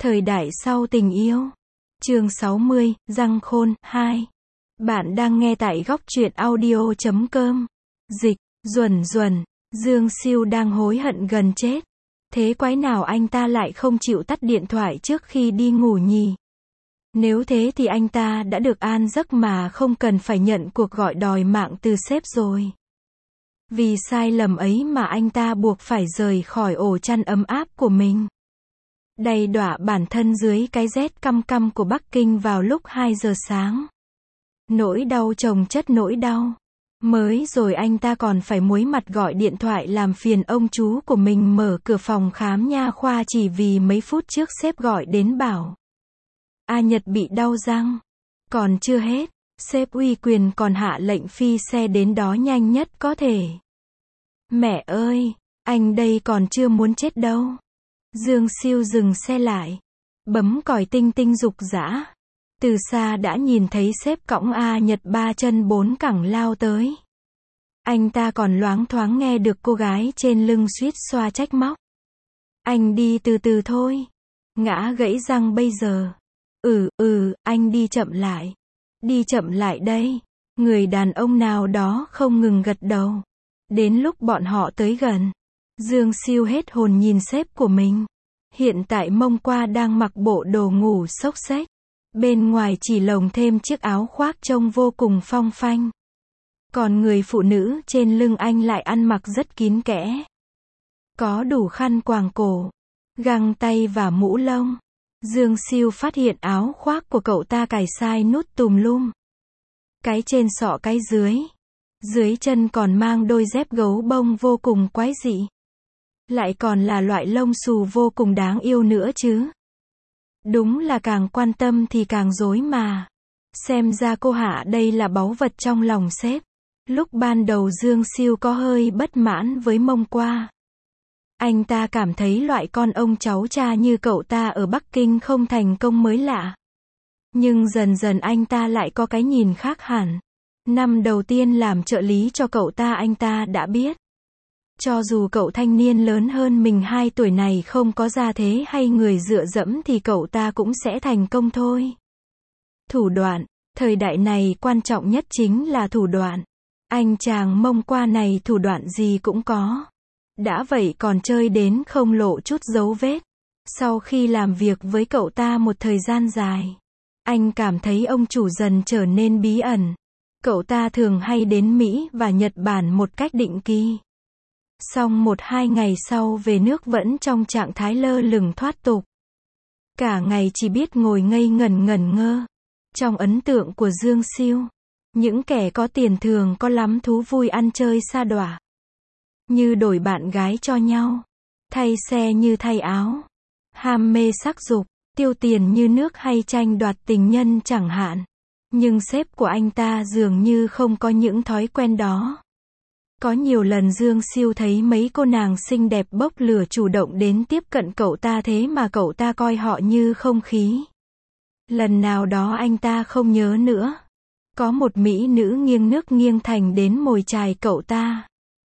Thời đại sau tình yêu. Chương 60, Răng Khôn 2. Bạn đang nghe tại góc truyện audio.com. Dịch, Duẩn Duẩn, Dương Siêu đang hối hận gần chết. Thế quái nào anh ta lại không chịu tắt điện thoại trước khi đi ngủ nhỉ? Nếu thế thì anh ta đã được an giấc mà không cần phải nhận cuộc gọi đòi mạng từ sếp rồi. Vì sai lầm ấy mà anh ta buộc phải rời khỏi ổ chăn ấm áp của mình. Đầy đọa bản thân dưới cái rét căm căm của Bắc Kinh vào lúc 2 giờ sáng. Nỗi đau chồng chất nỗi đau. Mới rồi anh ta còn phải muối mặt gọi điện thoại làm phiền ông chú của mình mở cửa phòng khám nha khoa chỉ vì mấy phút trước sếp gọi đến bảo A Nhật bị đau răng. Còn chưa hết, sếp uy quyền còn hạ lệnh phi xe đến đó nhanh nhất có thể. Mẹ ơi, anh đây còn chưa muốn chết đâu. Dương Siêu dừng xe lại, bấm còi tinh tinh rục rã. Từ xa đã nhìn thấy sếp cõng A Nhật 3 chân 4 cẳng lao tới. Anh ta còn loáng thoáng nghe được cô gái trên lưng suýt xoa trách móc. Anh đi từ từ thôi. Ngã gãy răng bây giờ. Anh đi chậm lại. Đi chậm lại đây. Người đàn ông nào đó không ngừng gật đầu. Đến lúc bọn họ tới gần, Dương Siêu hết hồn nhìn sếp của mình. Hiện tại mông qua đang mặc bộ đồ ngủ xốc xếch. Bên ngoài chỉ lồng thêm chiếc áo khoác trông vô cùng phong phanh. Còn người phụ nữ trên lưng anh lại ăn mặc rất kín kẽ. Có đủ khăn quàng cổ, găng tay và mũ lông. Dương Siêu phát hiện áo khoác của cậu ta cài sai nút tùm lum. Cái trên xọ cái dưới. Dưới chân còn mang đôi dép gấu bông vô cùng quái dị. Lại còn là loại lông xù vô cùng đáng yêu nữa chứ. Đúng là càng quan tâm thì càng rối mà. Xem ra cô Hạ đây là báu vật trong lòng sếp. Lúc ban đầu Dương Siêu có hơi bất mãn với mông qua. Anh ta cảm thấy loại con ông cháu cha như cậu ta ở Bắc Kinh không thành công mới lạ. Nhưng dần dần anh ta lại có cái nhìn khác hẳn. Năm đầu tiên làm trợ lý cho cậu ta anh ta đã biết. Cho dù cậu thanh niên lớn hơn mình 2 tuổi này không có gia thế hay người dựa dẫm thì cậu ta cũng sẽ thành công thôi. Thủ đoạn. Thời đại này quan trọng nhất chính là thủ đoạn. Anh chàng mông qua này thủ đoạn gì cũng có. Đã vậy còn chơi đến không lộ chút dấu vết. Sau khi làm việc với cậu ta một thời gian dài, anh cảm thấy ông chủ dần trở nên bí ẩn. Cậu ta thường hay đến Mỹ và Nhật Bản một cách định kỳ. Xong 1-2 ngày sau về nước vẫn trong trạng thái lơ lửng thoát tục. Cả ngày chỉ biết ngồi ngây ngẩn ngơ. Trong ấn tượng của Dương Siêu, những kẻ có tiền thường có lắm thú vui ăn chơi sa đọa. Như đổi bạn gái cho nhau, thay xe như thay áo, ham mê sắc dục, tiêu tiền như nước hay tranh đoạt tình nhân chẳng hạn. Nhưng sếp của anh ta dường như không có những thói quen đó. Có nhiều lần Dương Siêu thấy mấy cô nàng xinh đẹp bốc lửa chủ động đến tiếp cận cậu ta thế mà cậu ta coi họ như không khí. Lần nào đó anh ta không nhớ nữa. Có một mỹ nữ nghiêng nước nghiêng thành đến mồi chài cậu ta.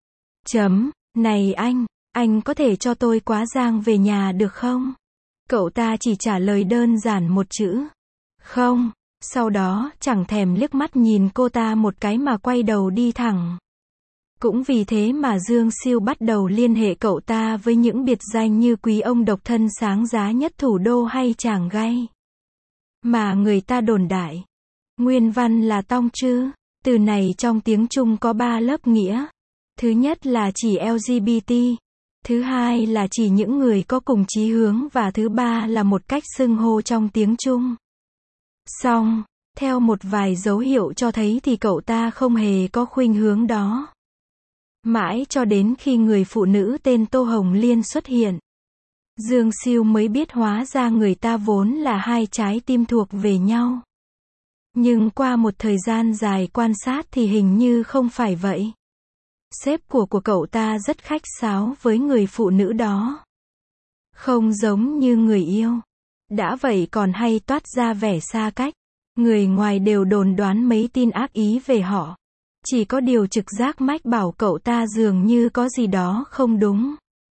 Này anh có thể cho tôi quá giang về nhà được không? Cậu ta chỉ trả lời đơn giản một chữ. Không. Sau đó chẳng thèm liếc mắt nhìn cô ta một cái mà quay đầu đi thẳng. Cũng vì thế mà Dương Siêu bắt đầu liên hệ cậu ta với những biệt danh như quý ông độc thân sáng giá nhất thủ đô hay chàng gay. Mà người ta đồn đại. Nguyên văn là tong chư. Từ này trong tiếng Trung có 3 lớp nghĩa. Thứ nhất là chỉ LGBT. Thứ hai là chỉ những người có cùng chí hướng và thứ ba là một cách xưng hô trong tiếng Trung. Xong, theo một vài dấu hiệu cho thấy thì cậu ta không hề có khuynh hướng đó. Mãi cho đến khi người phụ nữ tên Tô Hồng Liên xuất hiện, Dương Siêu mới biết hóa ra người ta vốn là 2 trái tim thuộc về nhau. Nhưng qua một thời gian dài quan sát thì hình như không phải vậy. Sếp của cậu ta rất khách sáo với người phụ nữ đó. Không giống như người yêu. Đã vậy còn hay toát ra vẻ xa cách. Người ngoài đều đồn đoán mấy tin ác ý về họ. Chỉ có điều trực giác mách bảo cậu ta dường như có gì đó không đúng.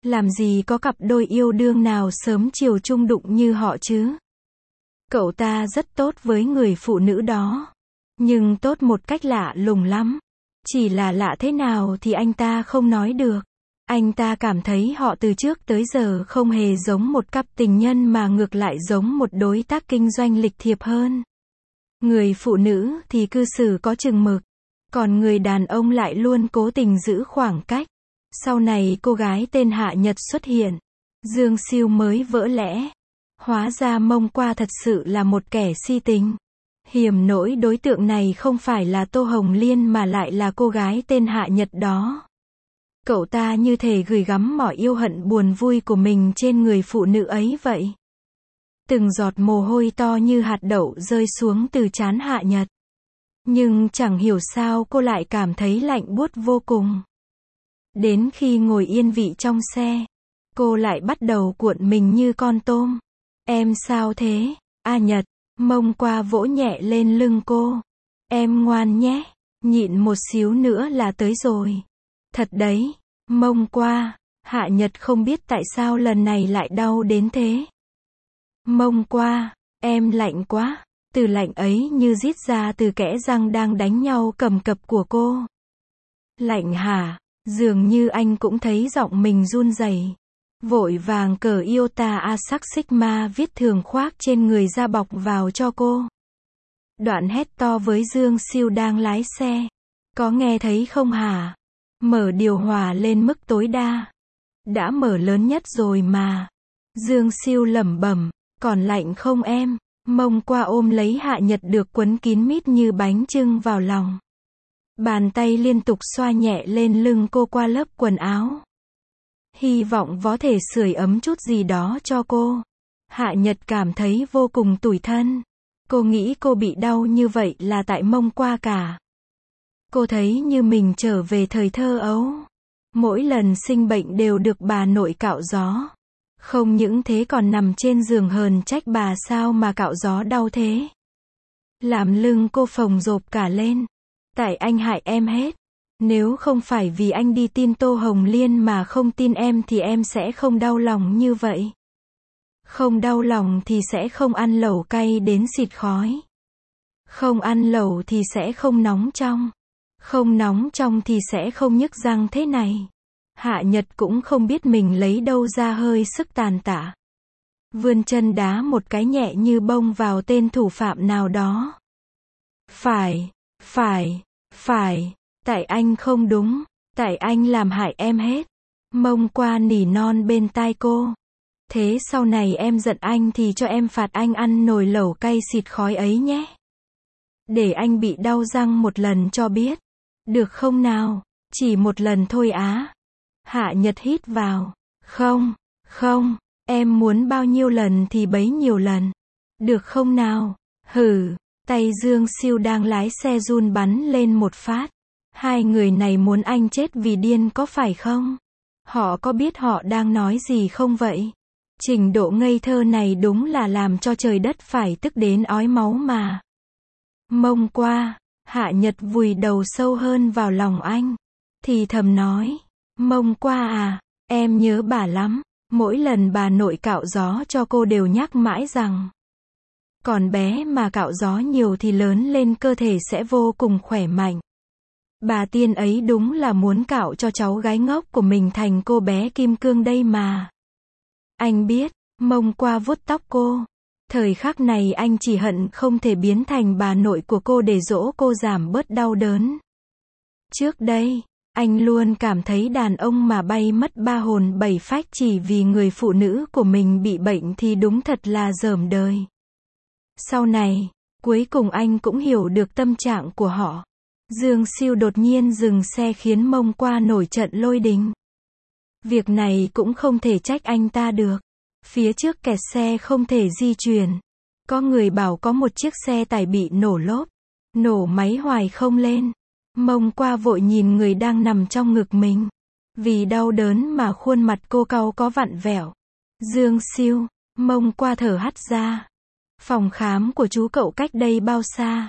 Làm gì có cặp đôi yêu đương nào sớm chiều chung đụng như họ chứ? Cậu ta rất tốt với người phụ nữ đó. Nhưng tốt một cách lạ lùng lắm. Chỉ là lạ thế nào thì anh ta không nói được. Anh ta cảm thấy họ từ trước tới giờ không hề giống một cặp tình nhân mà ngược lại giống một đối tác kinh doanh lịch thiệp hơn. Người phụ nữ thì cư xử có chừng mực. Còn người đàn ông lại luôn cố tình giữ khoảng cách. Sau này cô gái tên Hạ Nhật xuất hiện. Dương Siêu mới vỡ lẽ. Hóa ra Mông Qua thật sự là một kẻ si tình. Hiểm nỗi đối tượng này không phải là Tô Hồng Liên mà lại là cô gái tên Hạ Nhật đó. Cậu ta như thể gửi gắm mọi yêu hận buồn vui của mình trên người phụ nữ ấy vậy. Từng giọt mồ hôi to như hạt đậu rơi xuống từ trán Hạ Nhật. Nhưng chẳng hiểu sao cô lại cảm thấy lạnh buốt vô cùng. Đến khi ngồi yên vị trong xe, cô lại bắt đầu cuộn mình như con tôm. Em sao thế? A Nhật, Mông Qua vỗ nhẹ lên lưng cô. Em ngoan nhé, nhịn một xíu nữa là tới rồi. Thật đấy, Mông Qua. Hạ Nhật không biết tại sao lần này lại đau đến thế. Mông Qua, em lạnh quá. Từ lạnh ấy như rít ra từ kẽ răng đang đánh nhau cầm cập của cô. Lạnh hả? Dường như anh cũng thấy giọng mình run rẩy. Vội vàng cởi Iota Asac Sigma viết thường khoác trên người ra bọc vào cho cô. Đoạn hét to với Dương Siêu đang lái xe. Có nghe thấy không hả? Mở điều hòa lên mức tối đa. Đã mở lớn nhất rồi mà. Dương Siêu lẩm bẩm. Còn lạnh không em? Mông Qua ôm lấy Hạ Nhật được quấn kín mít như bánh chưng vào lòng. Bàn tay liên tục xoa nhẹ lên lưng cô qua lớp quần áo. Hy vọng có thể sưởi ấm chút gì đó cho cô. Hạ Nhật cảm thấy vô cùng tủi thân. Cô nghĩ cô bị đau như vậy là tại Mông Qua cả. Cô thấy như mình trở về thời thơ ấu. Mỗi lần sinh bệnh đều được bà nội cạo gió. Không những thế còn nằm trên giường hờn trách bà sao mà cạo gió đau thế. Làm lưng cô phồng rộp cả lên. Tại anh hại em hết. Nếu không phải vì anh đi tin Tô Hồng Liên mà không tin em thì em sẽ không đau lòng như vậy. Không đau lòng thì sẽ không ăn lẩu cay đến xịt khói. Không ăn lẩu thì sẽ không nóng trong. Không nóng trong thì sẽ không nhức răng thế này. Hạ Nhật cũng không biết mình lấy đâu ra hơi sức tàn tạ. Vươn chân đá một cái nhẹ như bông vào tên thủ phạm nào đó. Phải, tại anh không đúng, tại anh làm hại em hết. Mông Qua nỉ non bên tai cô. Thế sau này em giận anh thì cho em phạt anh ăn nồi lẩu cay xịt khói ấy nhé. Để anh bị đau răng một lần cho biết. Được không nào? Chỉ một lần thôi á. Hạ Nhật hít vào. Không, em muốn bao nhiêu lần thì bấy nhiêu lần. Được không nào? Hử. Tay Dương Siêu đang lái xe run bắn lên một phát. Hai người này muốn anh chết vì điên có phải không? Họ có biết họ đang nói gì không vậy? Trình độ ngây thơ này đúng là làm cho trời đất phải tức đến ói máu mà. Mông Qua. Hạ Nhật vùi đầu sâu hơn vào lòng anh. Thì thầm nói. Mông Qua à, em nhớ bà lắm. Mỗi lần bà nội cạo gió cho cô đều nhắc mãi rằng. Còn bé mà cạo gió nhiều thì lớn lên cơ thể sẽ vô cùng khỏe mạnh. Bà tiên ấy đúng là muốn cạo cho cháu gái ngốc của mình thành cô bé kim cương đây mà. Anh biết, Mông Qua vuốt tóc cô. Thời khắc này anh chỉ hận không thể biến thành bà nội của cô để dỗ cô giảm bớt đau đớn. Trước đây, anh luôn cảm thấy đàn ông mà bay mất ba hồn bảy phách chỉ vì người phụ nữ của mình bị bệnh thì đúng thật là dởm đời. Sau này, cuối cùng anh cũng hiểu được tâm trạng của họ. Dương Siêu đột nhiên dừng xe khiến Mông Qua nổi trận lôi đình. Việc này cũng không thể trách anh ta được. Phía trước kẹt xe không thể di chuyển. Có người bảo có một chiếc xe tải bị nổ lốp. Nổ máy hoài không lên. Mông Qua vội nhìn người đang nằm trong ngực mình. Vì đau đớn mà khuôn mặt cô cau có vặn vẹo. Dương Siêu. Mông Qua thở hắt ra. Phòng khám của chú cậu cách đây bao xa?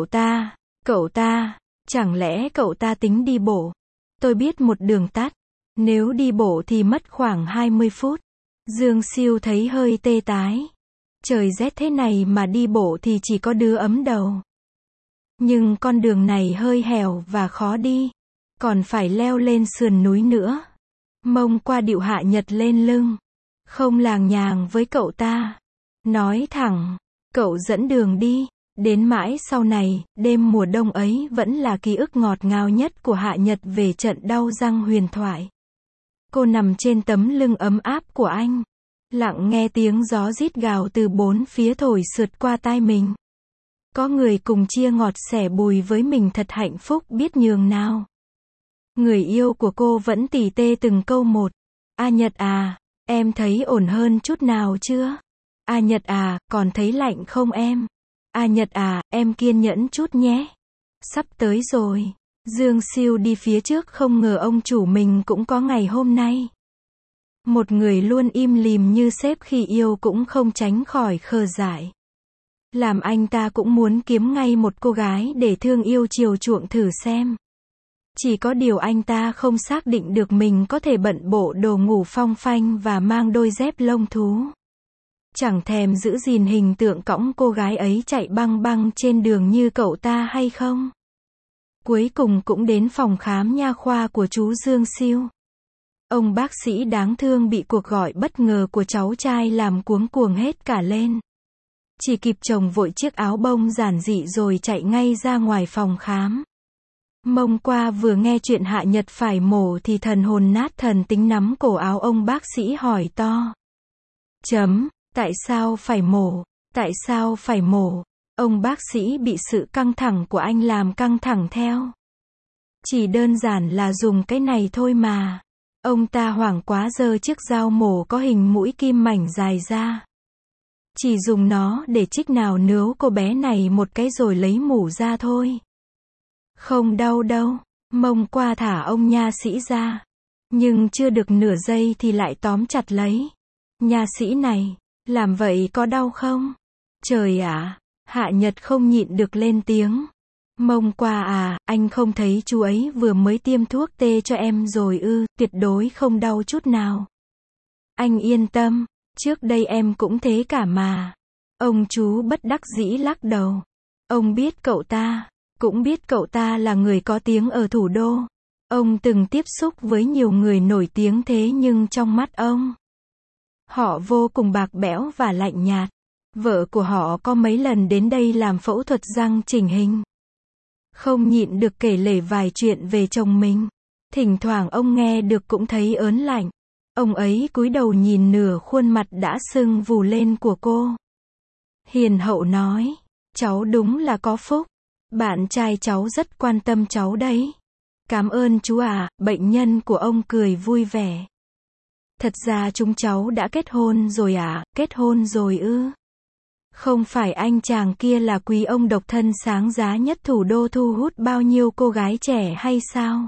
Cậu ta, chẳng lẽ cậu ta tính đi bộ? Tôi biết một đường tắt. Nếu đi bộ thì mất khoảng 20 phút. Dương Siêu thấy hơi tê tái. Trời rét thế này mà đi bộ thì chỉ có đứa ấm đầu. Nhưng con đường này hơi hẻo và khó đi. Còn phải leo lên sườn núi nữa. Mông qua điệu Hạ Nhật lên lưng. Không làng nhàng với cậu ta. Nói thẳng, cậu dẫn đường đi. Đến mãi sau này, đêm mùa đông ấy vẫn là ký ức ngọt ngào nhất của Hạ Nhật về trận đau răng huyền thoại. Cô nằm trên tấm lưng ấm áp của anh. Lặng nghe tiếng gió rít gào từ bốn phía thổi sượt qua tai mình. Có người cùng chia ngọt sẻ bùi với mình thật hạnh phúc biết nhường nào. Người yêu của cô vẫn tỉ tê từng câu một. A Nhật à, em thấy ổn hơn chút nào chưa? A Nhật à, còn thấy lạnh không em? A Nhật à, em kiên nhẫn chút nhé. Sắp tới rồi. Dương Siêu đi phía trước không ngờ ông chủ mình cũng có ngày hôm nay. Một người luôn im lìm như sếp khi yêu cũng không tránh khỏi khờ dại. Làm anh ta cũng muốn kiếm ngay một cô gái để thương yêu chiều chuộng thử xem. Chỉ có điều anh ta không xác định được mình có thể bận bộ đồ ngủ phong phanh và mang đôi dép lông thú. Chẳng thèm giữ gìn hình tượng cõng cô gái ấy chạy băng băng trên đường như cậu ta hay không. Cuối cùng cũng đến phòng khám nha khoa của chú Dương Siêu. Ông bác sĩ đáng thương bị cuộc gọi bất ngờ của cháu trai làm cuống cuồng hết cả lên. Chỉ kịp chồng vội chiếc áo bông giản dị rồi chạy ngay ra ngoài phòng khám. Mông qua vừa nghe chuyện Hạ Nhật phải mổ thì thần hồn nát thần tính nắm cổ áo ông bác sĩ hỏi to. Tại sao phải mổ? Tại sao phải mổ? Ông bác sĩ bị sự căng thẳng của anh làm căng thẳng theo. Chỉ đơn giản là dùng cái này thôi mà. Ông ta hoảng quá giơ chiếc dao mổ có hình mũi kim mảnh dài ra. Chỉ dùng nó để chích nào nướu cô bé này một cái rồi lấy mủ ra thôi. Không đau đâu. Mông qua thả ông nha sĩ ra. Nhưng chưa được nửa giây thì lại tóm chặt lấy. Nha sĩ này, làm vậy có đau không? Trời ạ! Hạ Nhật không nhịn được lên tiếng. Mông qua à, anh không thấy chú ấy vừa mới tiêm thuốc tê cho em rồi ư, tuyệt đối không đau chút nào. Anh yên tâm, trước đây em cũng thế cả mà. Ông chú bất đắc dĩ lắc đầu. Ông biết cậu ta, cũng biết cậu ta là người có tiếng ở thủ đô. Ông từng tiếp xúc với nhiều người nổi tiếng thế nhưng trong mắt ông, họ vô cùng bạc bẽo và lạnh nhạt. Vợ của họ có mấy lần đến đây làm phẫu thuật răng chỉnh hình. Không nhịn được kể lể vài chuyện về chồng mình. Thỉnh thoảng ông nghe được cũng thấy ớn lạnh. Ông ấy cúi đầu nhìn nửa khuôn mặt đã sưng vù lên của cô. Hiền hậu nói, cháu đúng là có phúc. Bạn trai cháu rất quan tâm cháu đấy. Cảm ơn chú ạ, bệnh nhân của ông cười vui vẻ. Thật ra chúng cháu đã kết hôn rồi ạ, kết hôn rồi ư? Không phải anh chàng kia là quý ông độc thân sáng giá nhất thủ đô thu hút bao nhiêu cô gái trẻ hay sao?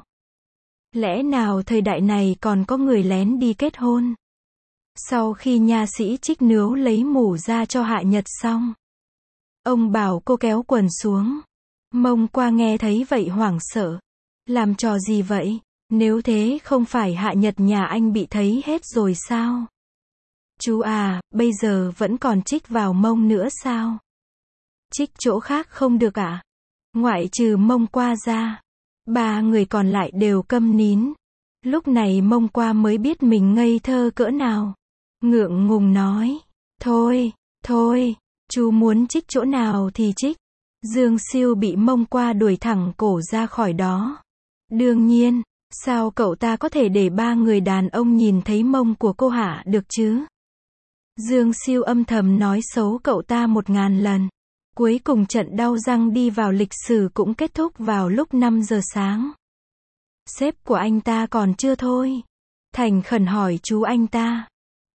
Lẽ nào thời đại này còn có người lén đi kết hôn? Sau khi nha sĩ trích nướu lấy mủ ra cho Hạ Nhật xong, ông bảo cô kéo quần xuống. Mông qua nghe thấy vậy hoảng sợ. Làm trò gì vậy? Nếu thế không phải Hạ Nhật nhà anh bị thấy hết rồi sao? Chú à, bây giờ vẫn còn trích vào mông nữa sao? Trích chỗ khác không được ạ? Ngoại trừ mông qua ra, ba người còn lại đều câm nín. Lúc này mông qua mới biết mình ngây thơ cỡ nào. Ngượng ngùng nói, thôi, chú muốn trích chỗ nào thì trích. Dương Siêu bị mông qua đuổi thẳng cổ ra khỏi đó. Đương nhiên, sao cậu ta có thể để ba người đàn ông nhìn thấy mông của cô hả được chứ? Dương Siêu âm thầm nói xấu cậu ta 1000 lần. Cuối cùng trận đau răng đi vào lịch sử cũng kết thúc vào lúc 5 giờ sáng. Sếp của anh ta còn chưa thôi. Thành khẩn hỏi chú anh ta.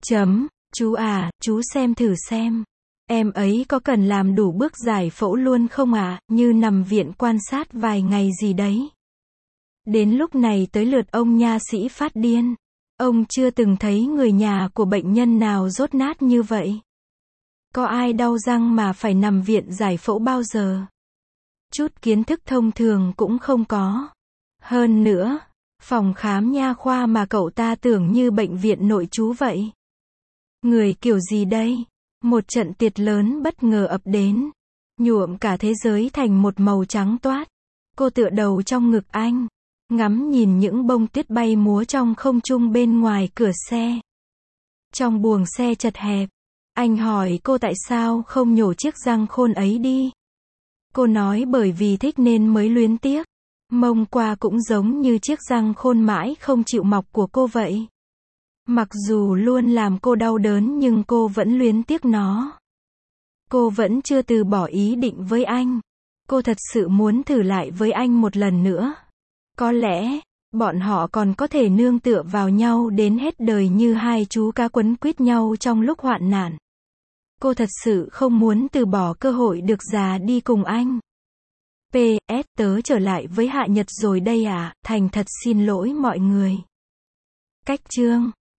Chú à, chú xem thử xem. Em ấy có cần làm đủ bước giải phẫu luôn không ạ, như nằm viện quan sát vài ngày gì đấy. Đến lúc này tới lượt ông nha sĩ phát điên. Ông chưa từng thấy người nhà của bệnh nhân nào dốt nát như vậy. Có ai đau răng mà phải nằm viện giải phẫu bao giờ? Chút kiến thức thông thường cũng không có. Hơn nữa, Phòng khám nha khoa mà cậu ta tưởng như bệnh viện nội trú vậy. Người kiểu gì đây? Một trận tiệt lớn bất ngờ ập đến, nhuộm cả thế giới thành một màu trắng toát. Cô tựa đầu trong ngực anh, ngắm nhìn những bông tuyết bay múa trong không trung bên ngoài cửa xe. Trong buồng xe chật hẹp, anh hỏi cô tại sao không nhổ chiếc răng khôn ấy đi. Cô nói bởi vì thích nên mới luyến tiếc. Mông qua cũng giống như chiếc răng khôn mãi không chịu mọc của cô vậy. Mặc dù luôn làm cô đau đớn nhưng cô vẫn luyến tiếc nó. Cô vẫn chưa từ bỏ ý định với anh. Cô thật sự muốn thử lại với anh một lần nữa. Có lẽ, bọn họ còn có thể nương tựa vào nhau đến hết đời như hai chú cá quấn quýt nhau trong lúc hoạn nạn. Cô thật sự không muốn từ bỏ cơ hội được già đi cùng anh. PS, tớ trở lại với Hạ Nhật rồi đây à, thành thật xin lỗi mọi người. Cách chương